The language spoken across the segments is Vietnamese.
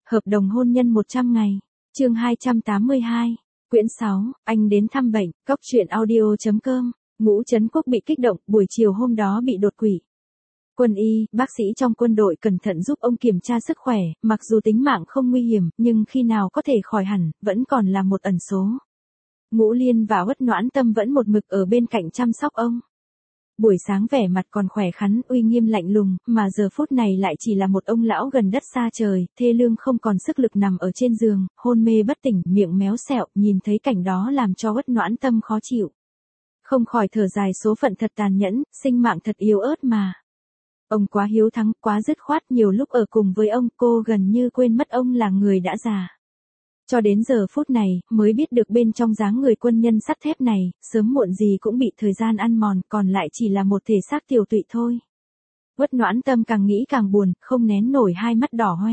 Hợp đồng hôn nhân 100 ngày. Chương 282. Quyển 6, anh đến thăm bệnh. Cóc truyện audio.com. Ngũ Trấn Quốc bị kích động, buổi chiều hôm đó bị đột quỵ. Quân y, bác sĩ trong quân đội cẩn thận giúp ông kiểm tra sức khỏe, mặc dù tính mạng không nguy hiểm, nhưng khi nào có thể khỏi hẳn, vẫn còn là một ẩn số. Ngũ Liên và Uất Noãn Tâm vẫn một mực ở bên cạnh chăm sóc ông. Buổi sáng vẻ mặt còn khỏe khoắn, uy nghiêm lạnh lùng, mà giờ phút này lại chỉ là một ông lão gần đất xa trời, thê lương không còn sức lực nằm ở trên giường, hôn mê bất tỉnh, miệng méo xẹo, nhìn thấy cảnh đó làm cho Uất Noãn Tâm khó chịu. Không khỏi thở dài, số phận thật tàn nhẫn, sinh mạng thật yếu ớt mà. Ông quá hiếu thắng, quá dứt khoát, nhiều lúc ở cùng với ông, cô gần như quên mất ông là người đã già. Cho đến giờ phút này, mới biết được bên trong dáng người quân nhân sắt thép này, sớm muộn gì cũng bị thời gian ăn mòn, còn lại chỉ là một thể xác tiều tụy thôi. Uất Noãn Tâm càng nghĩ càng buồn, không nén nổi hai mắt đỏ hoe.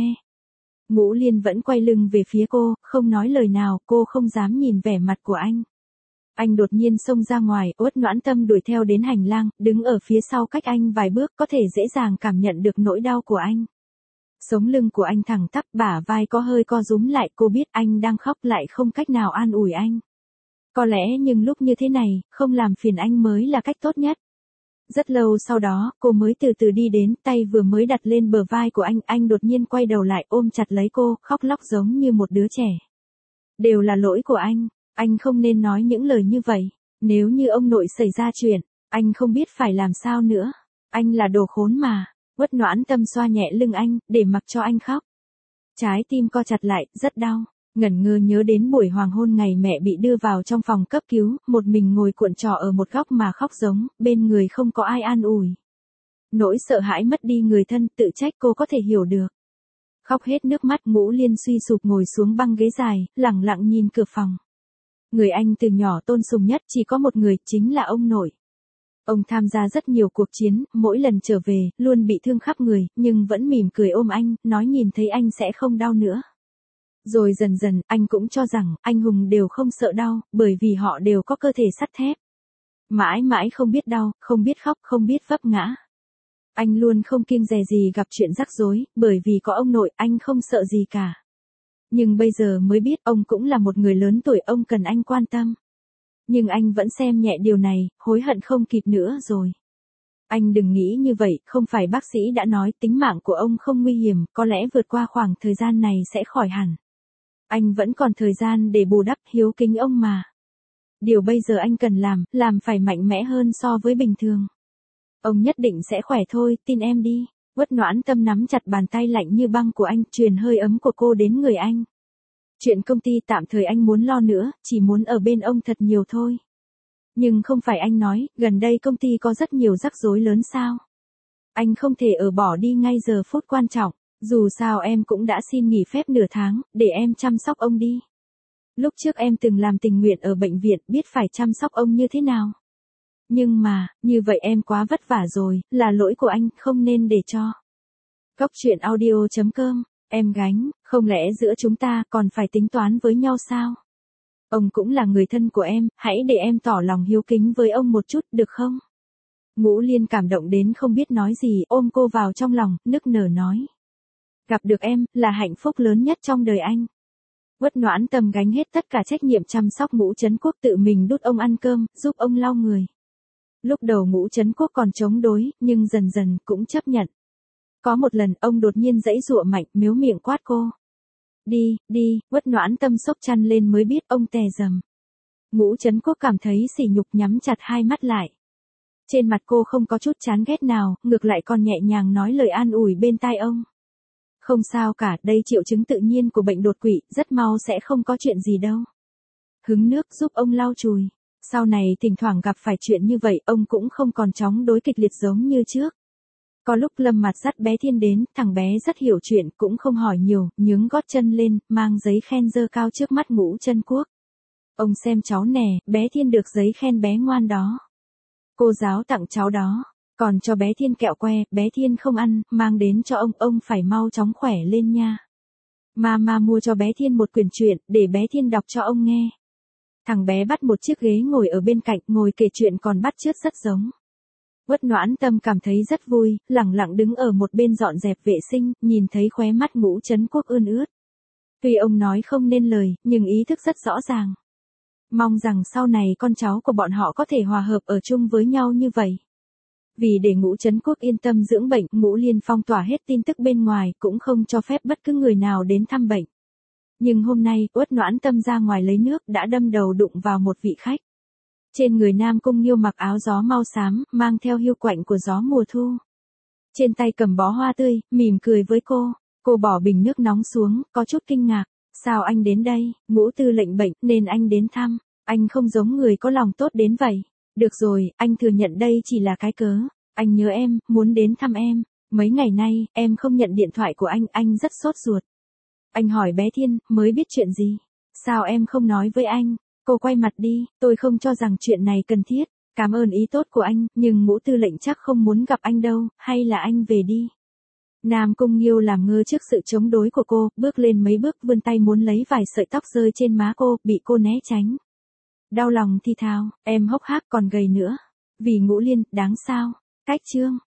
Ngũ Liên vẫn quay lưng về phía cô, không nói lời nào, cô không dám nhìn vẻ mặt của anh. Anh đột nhiên xông ra ngoài, Uất Noãn Tâm đuổi theo đến hành lang, đứng ở phía sau cách anh vài bước, có thể dễ dàng cảm nhận được nỗi đau của anh. Sống lưng của anh thẳng tắp, bả vai có hơi co rúm lại, cô biết anh đang khóc lại không cách nào an ủi anh. Có lẽ nhưng lúc như thế này, không làm phiền anh mới là cách tốt nhất. Rất lâu sau đó, cô mới từ từ đi đến, tay vừa mới đặt lên bờ vai của anh đột nhiên quay đầu lại ôm chặt lấy cô, khóc lóc giống như một đứa trẻ. Đều là lỗi của anh không nên nói những lời như vậy. Nếu như ông nội xảy ra chuyện, anh không biết phải làm sao nữa. Anh là đồ khốn mà. Uất Noãn Tâm xoa nhẹ lưng anh, để mặc cho anh khóc. Trái tim co chặt lại, rất đau. Ngẩn ngơ nhớ đến buổi hoàng hôn ngày mẹ bị đưa vào trong phòng cấp cứu, một mình ngồi cuộn trỏ ở một góc mà khóc giống, bên người không có ai an ủi. Nỗi sợ hãi mất đi người thân, tự trách cô có thể hiểu được. Khóc hết nước mắt, Ngũ Liên suy sụp ngồi xuống băng ghế dài, lẳng lặng nhìn cửa phòng. Người anh từ nhỏ tôn sùng nhất chỉ có một người, chính là ông nội. Ông tham gia rất nhiều cuộc chiến, mỗi lần trở về, luôn bị thương khắp người, nhưng vẫn mỉm cười ôm anh, nói nhìn thấy anh sẽ không đau nữa. Rồi dần dần, anh cũng cho rằng, anh hùng đều không sợ đau, bởi vì họ đều có cơ thể sắt thép. Mãi mãi không biết đau, không biết khóc, không biết vấp ngã. Anh luôn không kiêng dè gì gặp chuyện rắc rối, bởi vì có ông nội, anh không sợ gì cả. Nhưng bây giờ mới biết, ông cũng là một người lớn tuổi, ông cần anh quan tâm. Nhưng anh vẫn xem nhẹ điều này, hối hận không kịp nữa rồi. Anh đừng nghĩ như vậy, không phải bác sĩ đã nói tính mạng của ông không nguy hiểm, có lẽ vượt qua khoảng thời gian này sẽ khỏi hẳn. Anh vẫn còn thời gian để bù đắp, hiếu kính ông mà. Điều bây giờ anh cần làm phải mạnh mẽ hơn so với bình thường. Ông nhất định sẽ khỏe thôi, tin em đi. Uất Noãn Tâm nắm chặt bàn tay lạnh như băng của anh, truyền hơi ấm của cô đến người anh. Chuyện công ty tạm thời anh muốn lo nữa, chỉ muốn ở bên ông thật nhiều thôi. Nhưng không phải anh nói, gần đây công ty có rất nhiều rắc rối lớn sao? Anh không thể ở bỏ đi ngay giờ phút quan trọng, dù sao em cũng đã xin nghỉ phép nửa tháng, để em chăm sóc ông đi. Lúc trước em từng làm tình nguyện ở bệnh viện, biết phải chăm sóc ông như thế nào. Nhưng mà, như vậy em quá vất vả rồi, là lỗi của anh, không nên để cho. Cóc truyện audio.com. Em gánh, không lẽ giữa chúng ta còn phải tính toán với nhau sao? Ông cũng là người thân của em, hãy để em tỏ lòng hiếu kính với ông một chút, được không? Ngũ Liên cảm động đến không biết nói gì, ôm cô vào trong lòng, nức nở nói. Gặp được em, là hạnh phúc lớn nhất trong đời anh. Uất Noãn Tâm gánh hết tất cả trách nhiệm chăm sóc Ngũ Trấn Quốc, tự mình đút ông ăn cơm, giúp ông lau người. Lúc đầu Ngũ Trấn Quốc còn chống đối, nhưng dần dần cũng chấp nhận. Có một lần, ông đột nhiên giãy giụa mạnh, mếu miệng quát cô. Đi, Uất Noãn Tâm xốc chăn lên mới biết ông tè rầm. Ngũ Trấn Quốc cảm thấy sỉ nhục, nhắm chặt hai mắt lại. Trên mặt cô không có chút chán ghét nào, ngược lại còn nhẹ nhàng nói lời an ủi bên tai ông. Không sao cả, đây triệu chứng tự nhiên của bệnh đột quỵ, rất mau sẽ không có chuyện gì đâu. Hứng nước giúp ông lau chùi. Sau này thỉnh thoảng gặp phải chuyện như vậy, ông cũng không còn chống đối kịch liệt giống như trước. Có lúc Lâm Mặt dắt bé Thiên đến, thằng bé rất hiểu chuyện, cũng không hỏi nhiều, nhướng gót chân lên, mang giấy khen giơ cao trước mắt Ngũ Trấn Quốc. Ông xem cháu nè, bé Thiên được giấy khen bé ngoan đó. Cô giáo tặng cháu đó, còn cho bé Thiên kẹo que, bé Thiên không ăn, mang đến cho ông phải mau chóng khỏe lên nha. Mama mua cho bé Thiên một quyển truyện, để bé Thiên đọc cho ông nghe. Thằng bé bắt một chiếc ghế ngồi ở bên cạnh, ngồi kể chuyện còn bắt chước rất giống. Uất Noãn Tâm cảm thấy rất vui, lẳng lặng đứng ở một bên dọn dẹp vệ sinh, nhìn thấy khóe mắt Ngũ Trấn Quốc ươn ướt. Tuy ông nói không nên lời, nhưng ý thức rất rõ ràng. Mong rằng sau này con cháu của bọn họ có thể hòa hợp ở chung với nhau như vậy. Vì để Ngũ Trấn Quốc yên tâm dưỡng bệnh, Ngũ Liên phong tỏa hết tin tức bên ngoài, cũng không cho phép bất cứ người nào đến thăm bệnh. Nhưng hôm nay, Uất Noãn Tâm ra ngoài lấy nước đã đâm đầu đụng vào một vị khách. Trên người Nam Cung Nghiêu mặc áo gió mau xám, mang theo hiu quạnh của gió mùa thu. Trên tay cầm bó hoa tươi, mỉm cười với cô. Cô bỏ bình nước nóng xuống, có chút kinh ngạc. Sao anh đến đây? Ngũ tư lệnh bệnh nên anh đến thăm. Anh không giống người có lòng tốt đến vậy. Được rồi, anh thừa nhận đây chỉ là cái cớ. Anh nhớ em, muốn đến thăm em. Mấy ngày nay, em không nhận điện thoại của anh rất sốt ruột. Anh hỏi bé Thiên, mới biết chuyện gì? Sao em không nói với anh? Cô quay mặt đi, tôi không cho rằng chuyện này cần thiết. Cảm ơn ý tốt của anh, nhưng Ngũ tư lệnh chắc không muốn gặp anh đâu, hay là anh về đi. Nam Cung Nghiêu làm ngơ trước sự chống đối của cô, bước lên mấy bước vươn tay muốn lấy vài sợi tóc rơi trên má cô, bị cô né tránh. Đau lòng thì thào, em hốc hác còn gầy nữa. Vì Ngũ Liên, đáng sao? Cách chương.